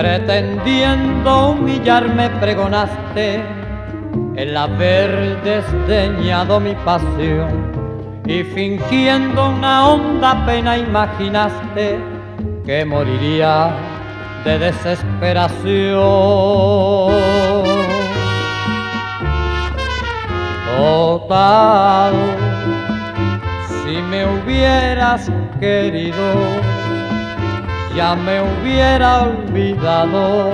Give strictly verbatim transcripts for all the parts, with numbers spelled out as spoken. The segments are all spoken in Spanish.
pretendiendo humillarme pregonaste el haber desdeñado mi pasión y fingiendo una honda pena imaginaste que moriría de desesperación. Total, si me hubieras querido, ya me hubiera olvidado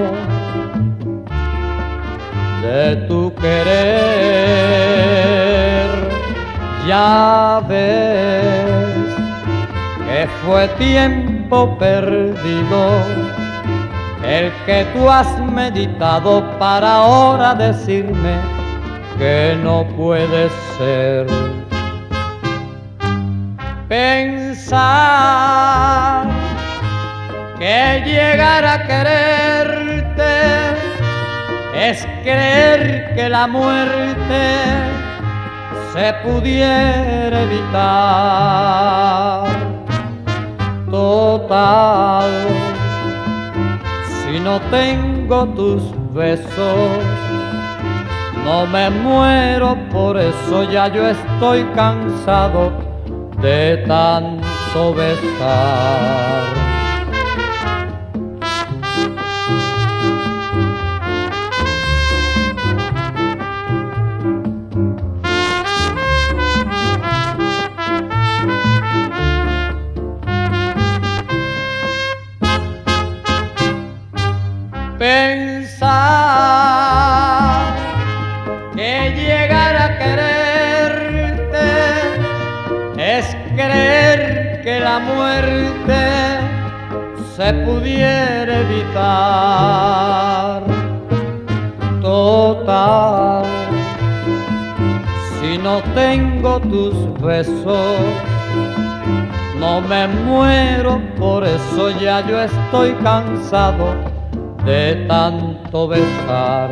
de tu querer. Ya ves que fue tiempo perdido el que tú has meditado para ahora decirme que no puede ser. Pensar que llegar a quererte es creer que la muerte se pudiera evitar. Total, si no tengo tus besos, no me muero, por eso ya yo estoy cansado de tanto besar. Pensar que llegar a quererte es creer que la muerte se pudiera evitar. Total, si no tengo tus besos, no me muero, por eso ya yo estoy cansado de tanto besar.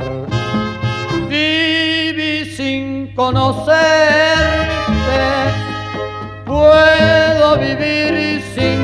Viví sin conocerte, puedo vivir sin